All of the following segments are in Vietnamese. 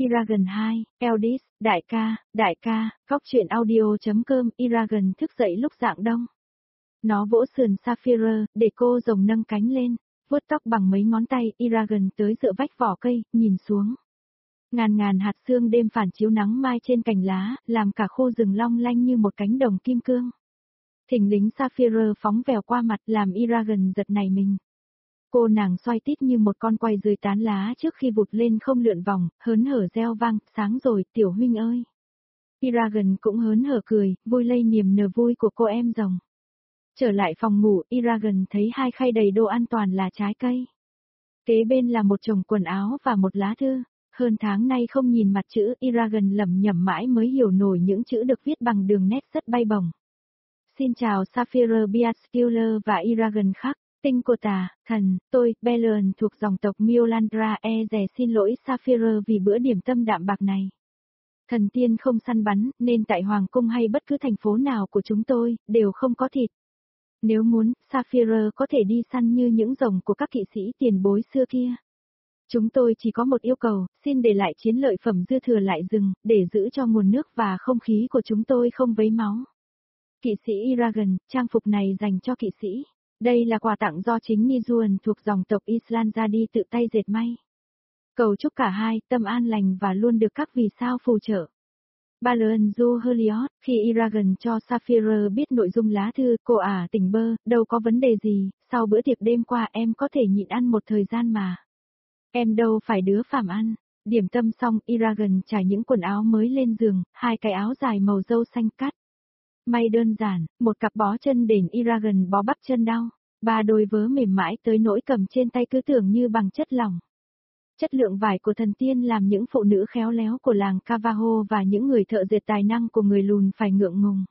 Eragon 2, Eldis, đại ca, góc truyện audio.com. Eragon thức dậy lúc rạng đông. Nó vỗ sườn Sapphire, để cô rồng nâng cánh lên, vuốt tóc bằng mấy ngón tay. Eragon tới dựa vách vỏ cây, nhìn xuống. Ngàn hạt sương đêm phản chiếu nắng mai trên cành lá, làm cả khô rừng long lanh như một cánh đồng kim cương. Thình lình Sapphire phóng vèo qua mặt, làm Eragon giật nảy mình. Cô nàng xoay tít như một con quay dưới tán lá trước khi vụt lên không lượn vòng, hớn hở reo vang, sáng rồi, tiểu huynh ơi. Eragon cũng hớn hở cười, vui lây niềm nở vui của cô em rồng. Trở lại phòng ngủ, Eragon thấy 2 khay đầy đồ an toàn là trái cây. Kế bên là một chồng quần áo và một lá thư. Hơn tháng nay không nhìn mặt chữ, Eragon lẩm nhẩm mãi mới hiểu nổi những chữ được viết bằng đường nét rất bay bổng. Xin chào Sapphire Beastiller và Eragon khắc. Tinh của tà, thần, tôi, Belian thuộc dòng tộc Miolandra dè xin lỗi Sapphire vì bữa điểm tâm đạm bạc này. Thần tiên không săn bắn, nên tại Hoàng Cung hay bất cứ thành phố nào của chúng tôi, đều không có thịt. Nếu muốn, Sapphire có thể đi săn như những rồng của các kỵ sĩ tiền bối xưa kia. Chúng tôi chỉ có một yêu cầu, xin để lại chiến lợi phẩm dư thừa lại rừng, để giữ cho nguồn nước và không khí của chúng tôi không vấy máu. Kỵ sĩ Eragon, trang phục này dành cho kỵ sĩ. Đây là quà tặng do chính Nizuan thuộc dòng tộc Islandzadi tự tay dệt may. Cầu chúc cả hai tâm an lành và luôn được các vì sao phù trợ. Balian Du Helios, khi Eragon cho Sapphire biết nội dung lá thư, cô tỉnh bơ, đâu có vấn đề gì, sau bữa tiệc đêm qua em có thể nhịn ăn một thời gian mà. Em đâu phải đứa phàm ăn. Điểm tâm xong, Eragon trải những quần áo mới lên giường, 2 cái áo dài màu dâu xanh cắt. May đơn giản, một cặp bó chân đền Eragon bó bắp chân đau, 3 đôi vớ mềm mãi tới nỗi cầm trên tay cứ tưởng như bằng chất lỏng. Chất lượng vải của thần tiên làm những phụ nữ khéo léo của làng Cavaho và những người thợ dệt tài năng của người lùn phải ngượng ngùng.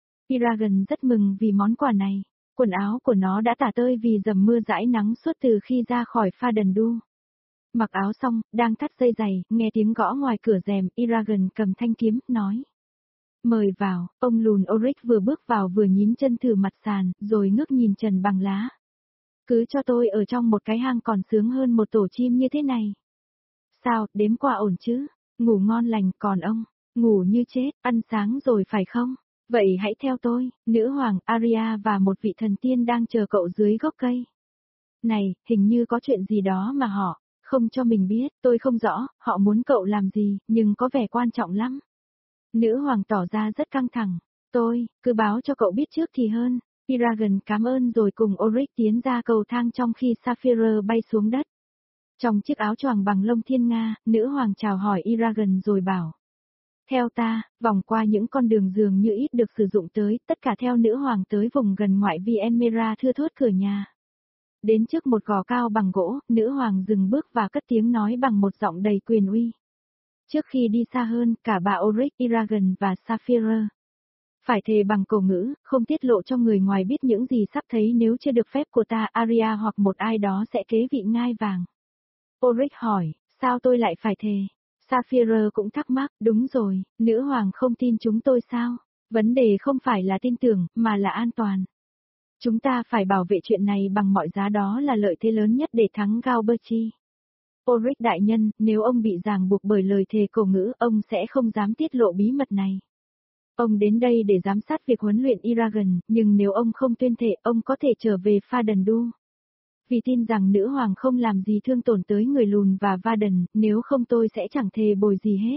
Eragon rất mừng vì món quà này, quần áo của nó đã tả tơi vì dầm mưa dãi nắng suốt từ khi ra khỏi pha đần đu. Mặc áo xong, đang thắt dây giày, nghe tiếng gõ ngoài cửa rèm, Eragon cầm thanh kiếm, nói. Mời vào, ông lùn Oric vừa bước vào vừa nhín chân thử mặt sàn, rồi ngước nhìn trần bằng lá. Cứ cho tôi ở trong một cái hang còn sướng hơn một tổ chim như thế này. Sao, đếm qua ổn chứ? Ngủ ngon lành, còn ông? Ngủ như chết, ăn sáng rồi phải không? Vậy hãy theo tôi, nữ hoàng Arya và một vị thần tiên đang chờ cậu dưới gốc cây. Này, hình như có chuyện gì đó mà họ không cho mình biết, tôi không rõ, họ muốn cậu làm gì, nhưng có vẻ quan trọng lắm. Nữ hoàng tỏ ra rất căng thẳng. Tôi, cứ báo cho cậu biết trước thì hơn. Eragon cảm ơn rồi cùng Oric tiến ra cầu thang trong khi Sapphire bay xuống đất. Trong chiếc áo choàng bằng lông thiên nga, nữ hoàng chào hỏi Eragon rồi bảo. Theo ta, vòng qua những con đường dường như ít được sử dụng tới, tất cả theo nữ hoàng tới vùng gần ngoại vi Enmera thưa thớt cửa nhà. Đến trước một gò cao bằng gỗ, nữ hoàng dừng bước và cất tiếng nói bằng một giọng đầy quyền uy. Trước khi đi xa hơn, cả bà Oric, Eragon và Sapphire phải thề bằng cổ ngữ, không tiết lộ cho người ngoài biết những gì sắp thấy, nếu chưa được phép của ta, Arya hoặc một ai đó sẽ kế vị ngai vàng. Oric hỏi, sao tôi lại phải thề? Sapphire cũng thắc mắc, đúng rồi, nữ hoàng không tin chúng tôi sao? Vấn đề không phải là tin tưởng, mà là an toàn. Chúng ta phải bảo vệ chuyện này bằng mọi giá, đó là lợi thế lớn nhất để thắng Galberti. Oric đại nhân, nếu ông bị ràng buộc bởi lời thề cổ ngữ, ông sẽ không dám tiết lộ bí mật này. Ông đến đây để giám sát việc huấn luyện Eragon, nhưng nếu ông không tuyên thệ, ông có thể trở về pha đần đu. Vì tin rằng nữ hoàng không làm gì thương tổn tới người lùn và Vaden, nếu không tôi sẽ chẳng thề bồi gì hết.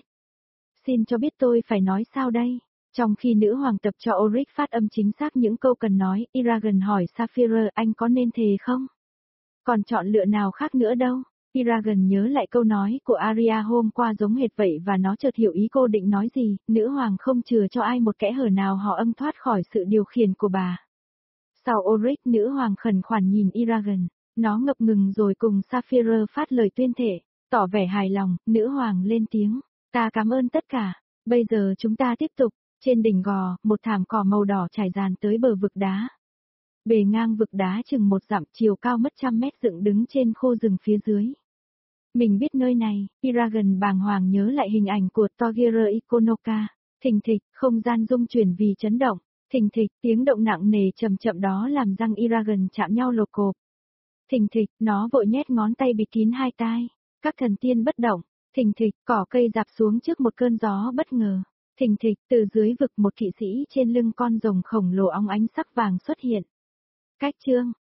Xin cho biết tôi phải nói sao đây? Trong khi nữ hoàng tập cho Oric phát âm chính xác những câu cần nói, Eragon hỏi Sapphire, anh có nên thề không? Còn chọn lựa nào khác nữa đâu? Eragon nhớ lại câu nói của Arya hôm qua giống hệt vậy và nó chợt hiểu ý cô định nói gì, nữ hoàng không chừa cho ai một kẽ hở nào họ âm thoát khỏi sự điều khiển của bà. Sau Oric, nữ hoàng khẩn khoản nhìn Eragon, nó ngập ngừng rồi cùng Sapphire phát lời tuyên thệ, tỏ vẻ hài lòng, nữ hoàng lên tiếng, ta cảm ơn tất cả, bây giờ chúng ta tiếp tục, trên đỉnh gò, một thảm cỏ màu đỏ trải dàn tới bờ vực đá. Bề ngang vực đá chừng 1 dặm, chiều cao mất 100 mét, dựng đứng trên khô rừng phía dưới. Mình biết nơi này, Eragon bàng hoàng nhớ lại hình ảnh của Togir Ikonoka, thình thịch, không gian rung chuyển vì chấn động, thình thịch, tiếng động nặng nề chậm chậm đó làm răng Eragon chạm nhau lột cộp. Thình thịch, nó vội nhét ngón tay bịt kín hai tai, các thần tiên bất động, Thình thịch, cỏ cây rạp xuống trước một cơn gió bất ngờ. Thình thịch, từ dưới vực một kỵ sĩ trên lưng con rồng khổng lồ óng ánh sắc vàng xuất hiện. Cách chương